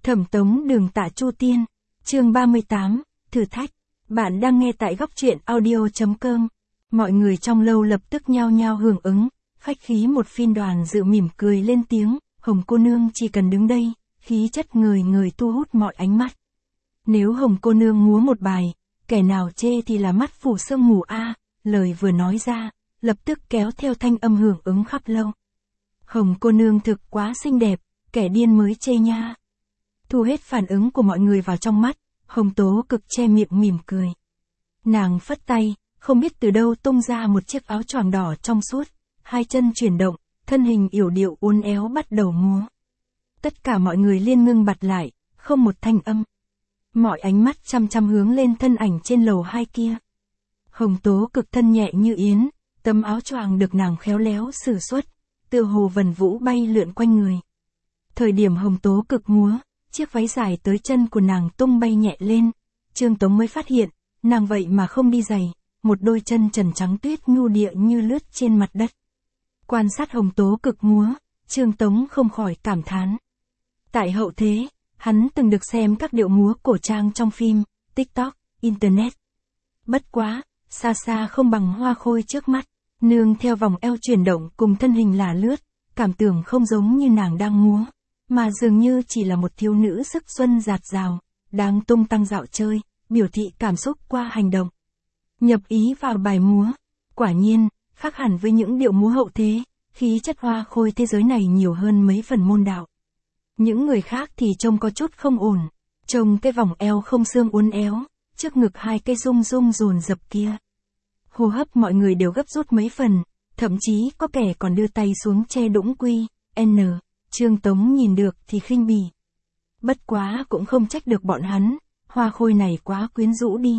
Thẩm Tống Đường Tạ Chu Tiên, chương 38, thử thách. Bạn đang nghe tại góc truyện audio.com. Mọi người trong lâu lập tức nhao nhao hưởng ứng, khách khí một phiên. Đoàn Dự mỉm cười lên tiếng, Hồng cô nương chỉ cần đứng đây, khí chất người người thu hút mọi ánh mắt. Nếu Hồng cô nương múa một bài, kẻ nào chê thì là mắt phủ sương mù a. Lời vừa nói ra, lập tức kéo theo thanh âm hưởng ứng khắp lâu. Hồng cô nương thực quá xinh đẹp, kẻ điên mới chê nha. Thu hết phản ứng của mọi người vào trong mắt, Hồng Tố Cực che miệng mỉm cười. Nàng phất tay, không biết từ đâu tung ra một chiếc áo choàng đỏ trong suốt, hai chân chuyển động, thân hình yểu điệu uốn éo bắt đầu múa. Tất cả mọi người liên ngưng bặt lại, không một thanh âm. Mọi ánh mắt chăm chăm hướng lên thân ảnh trên lầu hai kia. Hồng Tố Cực thân nhẹ như yến, tấm áo choàng được nàng khéo léo sử xuất, tựa hồ vần vũ bay lượn quanh người. Thời điểm Hồng Tố Cực múa, chiếc váy dài tới chân của nàng tung bay nhẹ lên, Trương Tống mới phát hiện, nàng vậy mà không đi giày, một đôi chân trần trắng tuyết nhu địa như lướt trên mặt đất. Quan sát Hồng Tố Cực múa, Trương Tống không khỏi cảm thán. Tại hậu thế, hắn từng được xem các điệu múa cổ trang trong phim, TikTok, Internet. Bất quá, xa xa không bằng Hoa Khôi trước mắt, nương theo vòng eo chuyển động cùng thân hình là lướt, cảm tưởng không giống như nàng đang múa, mà dường như chỉ là một thiếu nữ sức xuân dạt dào, đang tung tăng dạo chơi, biểu thị cảm xúc qua hành động. Nhập ý vào bài múa, quả nhiên, khác hẳn với những điệu múa hậu thế, khí chất Hoa Khôi thế giới này nhiều hơn mấy phần môn đạo. Những người khác thì trông có chút không ổn, trông cái vòng eo không xương uốn éo, trước ngực hai cây rung rung dồn dập kia. Hô hấp mọi người đều gấp rút mấy phần, thậm chí có kẻ còn đưa tay xuống che đũng quy, N. Trương Tống nhìn được thì khinh bỉ. Bất quá cũng không trách được bọn hắn, Hoa Khôi này quá quyến rũ đi.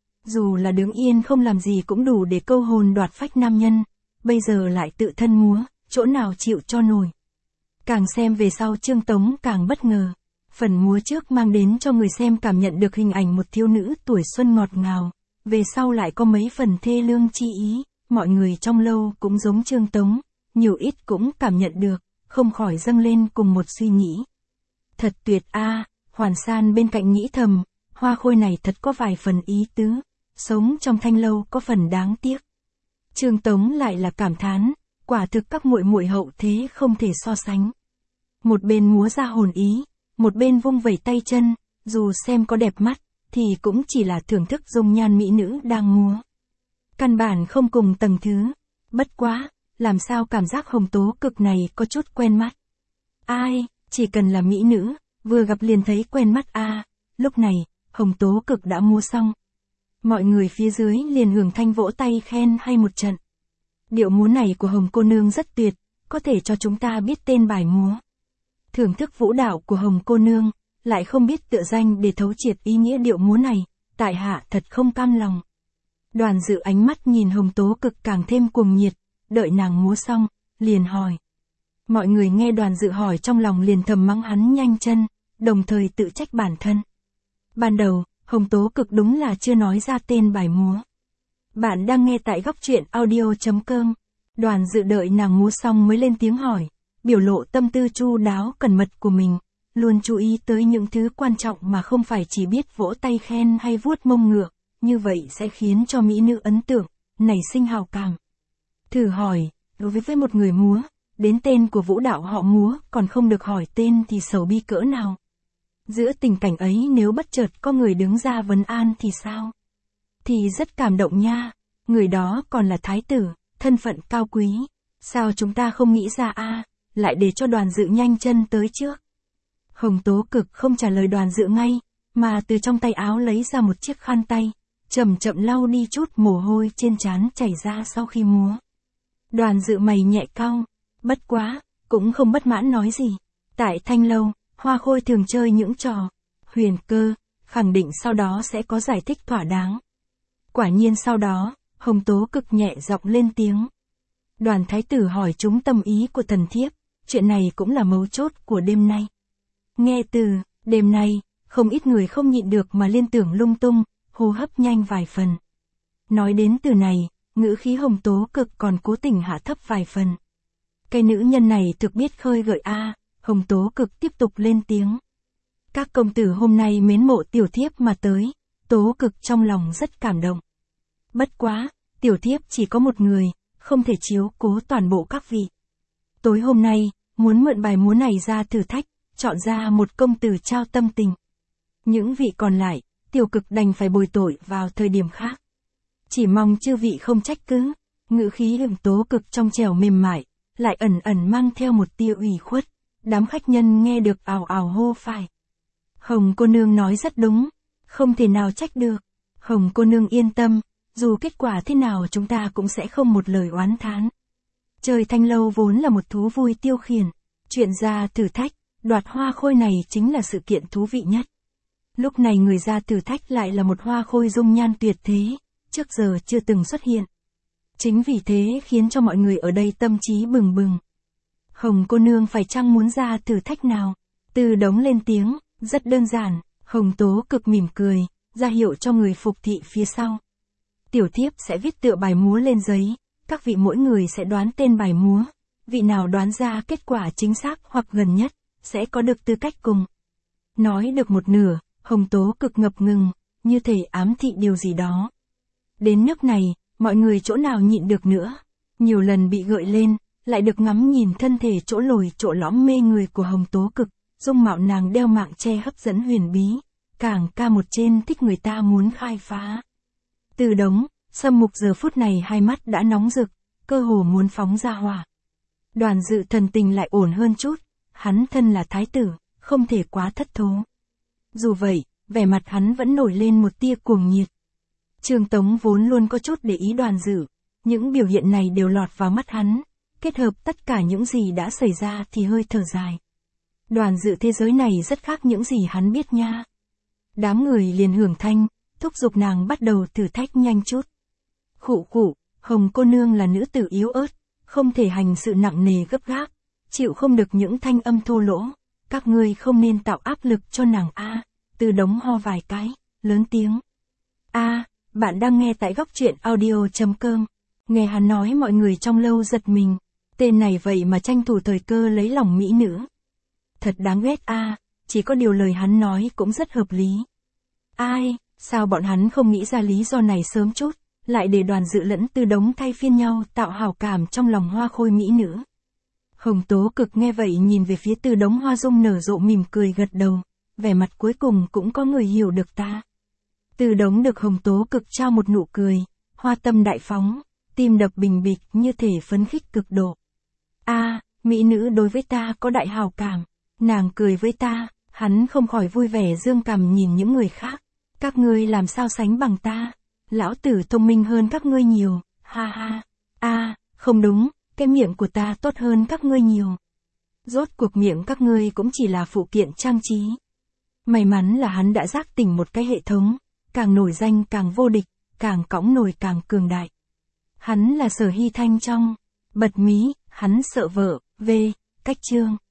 Dù là đứng yên không làm gì cũng đủ để câu hồn đoạt phách nam nhân, bây giờ lại tự thân múa, chỗ nào chịu cho nổi. Càng xem về sau Trương Tống càng bất ngờ. Phần múa trước mang đến cho người xem cảm nhận được hình ảnh một thiếu nữ tuổi xuân ngọt ngào, về sau lại có mấy phần thê lương chi ý, mọi người trong lâu cũng giống Trương Tống, nhiều ít cũng cảm nhận được, không khỏi dâng lên cùng một suy nghĩ. Thật tuyệt a. Hoàn San bên cạnh nghĩ thầm, Hoa Khôi này thật có vài phần ý tứ, sống trong thanh lâu có phần đáng tiếc. Trương Tống lại là cảm thán, quả thực các muội muội hậu thế không thể so sánh. Một bên múa ra hồn ý, một bên vung vẩy tay chân, dù xem có đẹp mắt, thì cũng chỉ là thưởng thức dung nhan mỹ nữ đang múa. Căn bản không cùng tầng thứ. Bất quá, làm sao cảm giác Hồng Tố Cực này có chút quen mắt. Ai, chỉ cần là mỹ nữ, vừa gặp liền thấy quen mắt a. Lúc này, Hồng Tố Cực đã múa xong. Mọi người phía dưới liền hưởng thanh vỗ tay khen hay một trận. Điệu múa này của Hồng cô nương rất tuyệt, có thể cho chúng ta biết tên bài múa. Thưởng thức vũ đạo của Hồng cô nương, lại không biết tựa danh để thấu triệt ý nghĩa điệu múa này, tại hạ thật không cam lòng. Đoàn Dự ánh mắt nhìn Hồng Tố Cực càng thêm cuồng nhiệt, đợi nàng múa xong, liền hỏi. Mọi người nghe Đoàn Dự hỏi trong lòng liền thầm mắng hắn nhanh chân, đồng thời tự trách bản thân. Ban đầu, Hồng Tố Cực đúng là chưa nói ra tên bài múa. Bạn đang nghe tại góc truyện audio.com. Đoàn Dự đợi nàng múa xong mới lên tiếng hỏi, biểu lộ tâm tư chu đáo cẩn mật của mình, luôn chú ý tới những thứ quan trọng mà không phải chỉ biết vỗ tay khen hay vuốt mông ngựa, như vậy sẽ khiến cho mỹ nữ ấn tượng, nảy sinh hào cảm. Thử hỏi, đối với một người múa, đến tên của vũ đạo họ múa còn không được hỏi tên thì sầu bi cỡ nào. Giữa tình cảnh ấy nếu bất chợt có người đứng ra vấn an thì sao? Thì rất cảm động nha, người đó còn là thái tử, thân phận cao quý, sao chúng ta không nghĩ ra a, lại để cho Đoàn Dự nhanh chân tới trước. Hồng Tố Cực không trả lời Đoàn Dự ngay, mà từ trong tay áo lấy ra một chiếc khăn tay, chậm chậm lau đi chút mồ hôi trên trán chảy ra sau khi múa. Đoàn Dự mày nhẹ cau, bất quá, cũng không bất mãn nói gì. Tại thanh lâu, Hoa Khôi thường chơi những trò huyền cơ, khẳng định sau đó sẽ có giải thích thỏa đáng. Quả nhiên sau đó, Hồng Tố Cực nhẹ giọng lên tiếng. Đoàn thái tử hỏi chúng tâm ý của thần thiếp, chuyện này cũng là mấu chốt của đêm nay. Nghe từ đêm nay, không ít người không nhịn được mà liên tưởng lung tung, hô hấp nhanh vài phần. Nói đến từ này, ngữ khí Hồng Tố Cực còn cố tình hạ thấp vài phần. Cái nữ nhân này thực biết khơi gợi a. Hồng Tố Cực tiếp tục lên tiếng. Các công tử hôm nay mến mộ tiểu thiếp mà tới, Tố Cực trong lòng rất cảm động. Bất quá, tiểu thiếp chỉ có một người, không thể chiếu cố toàn bộ các vị. Tối hôm nay, muốn mượn bài múa này ra thử thách, chọn ra một công tử trao tâm tình. Những vị còn lại, Tiểu Cực đành phải bồi tội vào thời điểm khác. Chỉ mong chư vị không trách cứ, ngữ khí Tố Cực trong trẻo mềm mại, lại ẩn ẩn mang theo một tia ủy khuất. Đám khách nhân nghe được ào ào hô phải. Hồng cô nương nói rất đúng, không thể nào trách được. Hồng cô nương yên tâm, dù kết quả thế nào chúng ta cũng sẽ không một lời oán thán. Chơi thanh lâu vốn là một thú vui tiêu khiển, chuyện ra thử thách, đoạt hoa khôi này chính là sự kiện thú vị nhất. Lúc này người ra thử thách lại là một hoa khôi dung nhan tuyệt thế, trước giờ chưa từng xuất hiện. Chính vì thế khiến cho mọi người ở đây tâm trí bừng bừng. Hồng cô nương phải chăng muốn ra thử thách nào? Từ Đống lên tiếng, rất đơn giản. Hồng Tố Cực mỉm cười, ra hiệu cho người phục thị phía sau. Tiểu thiếp sẽ viết tựa bài múa lên giấy, các vị mỗi người sẽ đoán tên bài múa. Vị nào đoán ra kết quả chính xác hoặc gần nhất, sẽ có được tư cách cùng. Nói được một nửa, Hồng Tố Cực ngập ngừng, như thể ám thị điều gì đó. Đến nước này, mọi người chỗ nào nhịn được nữa. Nhiều lần bị gợi lên, lại được ngắm nhìn thân thể chỗ lồi chỗ lõm mê người của Hồng Tố Cực, dung mạo nàng đeo mạng che hấp dẫn huyền bí, càng ca một trên thích người ta muốn khai phá. Từ Đống, Sâm Mục giờ phút này hai mắt đã nóng rực, cơ hồ muốn phóng ra hỏa. Đoàn Dự thần tình lại ổn hơn chút, hắn thân là thái tử, không thể quá thất thố. Dù vậy, vẻ mặt hắn vẫn nổi lên một tia cuồng nhiệt. Trương Tống vốn luôn có chút để ý Đoàn Dự, những biểu hiện này đều lọt vào mắt hắn, kết hợp tất cả những gì đã xảy ra thì hơi thở dài. Đoàn Dự thế giới này rất khác những gì hắn biết nha. Đám người liền hưởng thanh, thúc giục nàng bắt đầu thử thách nhanh chút. Khụ khụ, Hồng cô nương là nữ tử yếu ớt, không thể hành sự nặng nề gấp gáp, chịu không được những thanh âm thô lỗ, các ngươi không nên tạo áp lực cho nàng a. Từ Đống ho vài cái, lớn tiếng. Bạn đang nghe tại góc truyện audio.com. Nghe hắn nói mọi người trong lâu giật mình, tên này vậy mà tranh thủ thời cơ lấy lòng mỹ nữ. Thật đáng ghét chỉ có điều lời hắn nói cũng rất hợp lý. Sao bọn hắn không nghĩ ra lý do này sớm chút, lại để Đoàn Dự lẫn Từ Đống thay phiên nhau tạo hảo cảm trong lòng hoa khôi mỹ nữ. Hồng Tố Cực nghe vậy nhìn về phía Từ Đống hoa dung nở rộ mỉm cười gật đầu, vẻ mặt cuối cùng cũng có người hiểu được ta. Từ Đống được Hồng Tố Cực trao một nụ cười, hoa tâm đại phóng, tim đập bình bịch như thể phấn khích cực độ. Mỹ nữ đối với ta có đại hào cảm, nàng cười với ta, hắn không khỏi vui vẻ dương cằm nhìn những người khác. Các ngươi làm sao sánh bằng ta? Lão tử thông minh hơn các ngươi nhiều, ha ha. Không đúng, cái miệng của ta tốt hơn các ngươi nhiều. Rốt cuộc miệng các ngươi cũng chỉ là phụ kiện trang trí. May mắn là hắn đã giác tỉnh một cái hệ thống, càng nổi danh càng vô địch, càng cõng nổi càng cường đại. Hắn là Sở Hy Thanh trong Bật Mí, hắn sợ vợ, cách chương.